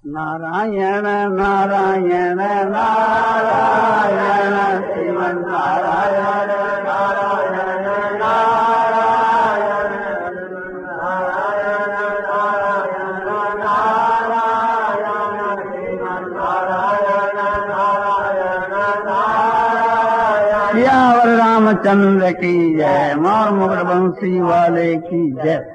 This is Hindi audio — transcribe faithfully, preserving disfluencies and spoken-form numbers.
नारायण नारायण नारायण श्रीमन नारायण नारायण नारायण नारायण नारायण नारायण श्रीमन नारायण नारायण नारायण। सियावर रामचंद्र की जय। मोर मुकुट बंसी वाले की जय।